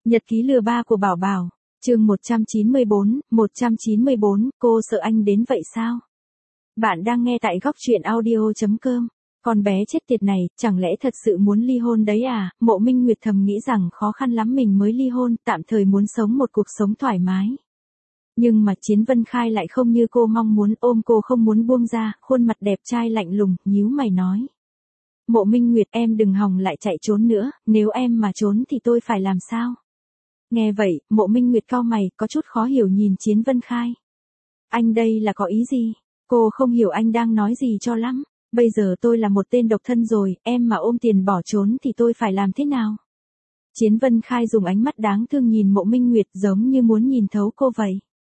Nhật ký lừa ba của Bảo Bảo, chương 194, cô sợ anh đến vậy sao? Bạn đang nghe tại góc truyện audio.com. Con bé chết tiệt này, chẳng lẽ thật sự muốn ly hôn đấy à? Mộ Minh Nguyệt thầm nghĩ rằng khó khăn lắm mình mới ly hôn, tạm thời muốn sống một cuộc sống thoải mái. Nhưng mà Chiến Vân Khai lại không như cô mong muốn, ôm cô không muốn buông ra, khuôn mặt đẹp trai lạnh lùng, nhíu mày nói. Mộ Minh Nguyệt, em đừng hòng lại chạy trốn nữa, nếu em mà trốn thì tôi phải làm sao? Nghe vậy, Mộ Minh Nguyệt cau mày, có chút khó hiểu nhìn Chiến Vân Khai. Anh đây là có ý gì? Cô không hiểu anh đang nói gì cho lắm. Bây giờ tôi là một tên độc thân rồi, em mà ôm tiền bỏ trốn thì tôi phải làm thế nào? Chiến Vân Khai dùng ánh mắt đáng thương nhìn Mộ Minh Nguyệt giống như muốn nhìn thấu cô vậy.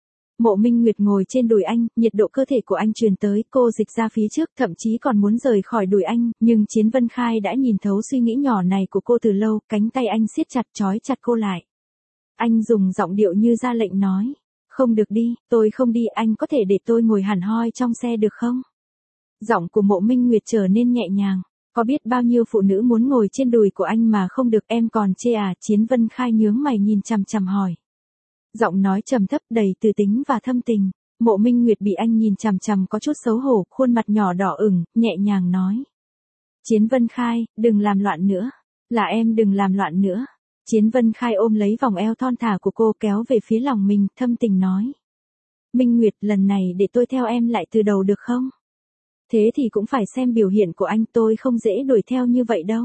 Mộ Minh Nguyệt ngồi trên đùi anh, nhiệt độ cơ thể của anh truyền tới, cô dịch ra phía trước, thậm chí còn muốn rời khỏi đùi anh, nhưng Chiến Vân Khai đã nhìn thấu suy nghĩ nhỏ này của cô từ lâu, cánh tay anh siết chặt trói chặt cô lại. Anh dùng giọng điệu như ra lệnh nói, không được đi, tôi không đi, anh có thể để tôi ngồi hẳn hoi trong xe được không? Giọng của Mộ Minh Nguyệt trở nên nhẹ nhàng, có biết bao nhiêu phụ nữ muốn ngồi trên đùi của anh mà không được, em còn chê à? Chiến Vân Khai nhướng mày nhìn chằm chằm hỏi. Giọng nói trầm thấp đầy từ tính và thâm tình. Mộ Minh Nguyệt bị anh nhìn chằm chằm có chút xấu hổ, khuôn mặt nhỏ đỏ ửng, nhẹ nhàng nói. Chiến Vân Khai, đừng làm loạn nữa. Là em đừng làm loạn nữa. Chiến Vân Khai ôm lấy vòng eo thon thả của cô kéo về phía lòng mình, thâm tình nói. Minh Nguyệt, lần này để tôi theo em lại từ đầu được không? Thế thì cũng phải xem biểu hiện của anh, tôi không dễ đuổi theo như vậy đâu.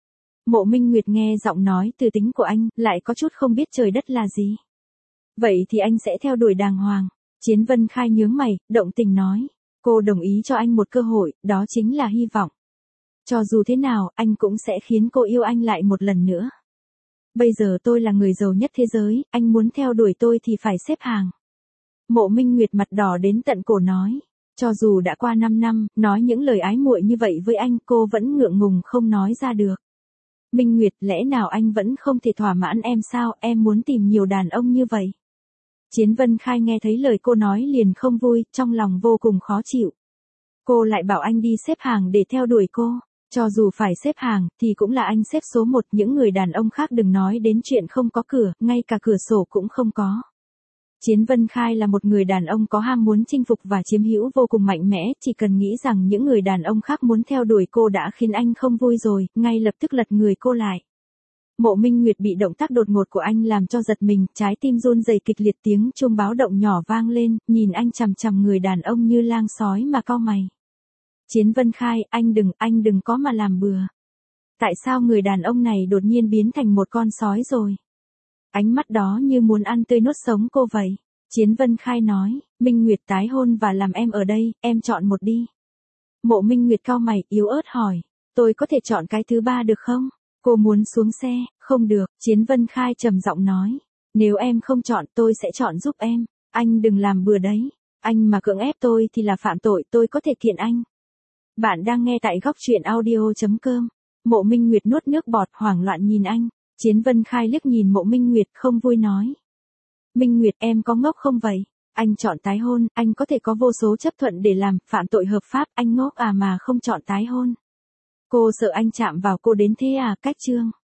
Mộ Minh Nguyệt nghe giọng nói từ tính của anh, lại có chút không biết trời đất là gì. Vậy thì anh sẽ theo đuổi đàng hoàng. Chiến Vân Khai nhướng mày, động tình nói. Cô đồng ý cho anh một cơ hội, đó chính là hy vọng. Cho dù thế nào, anh cũng sẽ khiến cô yêu anh lại một lần nữa. Bây giờ tôi là người giàu nhất thế giới, anh muốn theo đuổi tôi thì phải xếp hàng. Mộ Minh Nguyệt mặt đỏ đến tận cổ nói. Cho dù đã qua 5 năm, nói những lời ái muội như vậy với anh, cô vẫn ngượng ngùng không nói ra được. Minh Nguyệt, lẽ nào anh vẫn không thể thỏa mãn em sao, em muốn tìm nhiều đàn ông như vậy? Chiến Vân Khai nghe thấy lời cô nói liền không vui, trong lòng vô cùng khó chịu. Cô lại bảo anh đi xếp hàng để theo đuổi cô. Cho dù phải xếp hàng, thì cũng là anh xếp số 1, những người đàn ông khác đừng nói đến chuyện không có cửa, ngay cả cửa sổ cũng không có. Chiến Vân Khai là một người đàn ông có ham muốn chinh phục và chiếm hữu vô cùng mạnh mẽ, chỉ cần nghĩ rằng những người đàn ông khác muốn theo đuổi cô đã khiến anh không vui rồi, ngay lập tức lật người cô lại. Mộ Minh Nguyệt bị động tác đột ngột của anh làm cho giật mình, trái tim run rẩy kịch liệt, tiếng chuông báo động nhỏ vang lên, nhìn anh chằm chằm người đàn ông như lang sói mà cau mày. Chiến Vân Khai, anh đừng có mà làm bừa. Tại sao người đàn ông này đột nhiên biến thành một con sói rồi? Ánh mắt đó như muốn ăn tươi nuốt sống cô vậy. Chiến Vân Khai nói, Minh Nguyệt, tái hôn và làm em ở đây, em chọn một đi. Mộ Minh Nguyệt cau mày, yếu ớt hỏi, tôi có thể chọn cái thứ ba được không? Cô muốn xuống xe, không được, Chiến Vân Khai trầm giọng nói. Nếu em không chọn tôi sẽ chọn giúp em, anh đừng làm bừa đấy. Anh mà cưỡng ép tôi thì là phạm tội, tôi có thể kiện anh. Bạn đang nghe tại góc truyện audio.com. Mộ Minh Nguyệt nuốt nước bọt hoảng loạn nhìn anh. Chiến Vân Khai liếc nhìn Mộ Minh Nguyệt không vui nói. Minh Nguyệt, em có ngốc không vậy? Anh chọn tái hôn, anh có thể có vô số chấp thuận để làm phạm tội hợp pháp, anh ngốc à mà không chọn tái hôn. Cô sợ anh chạm vào cô đến thế à? Cách chương.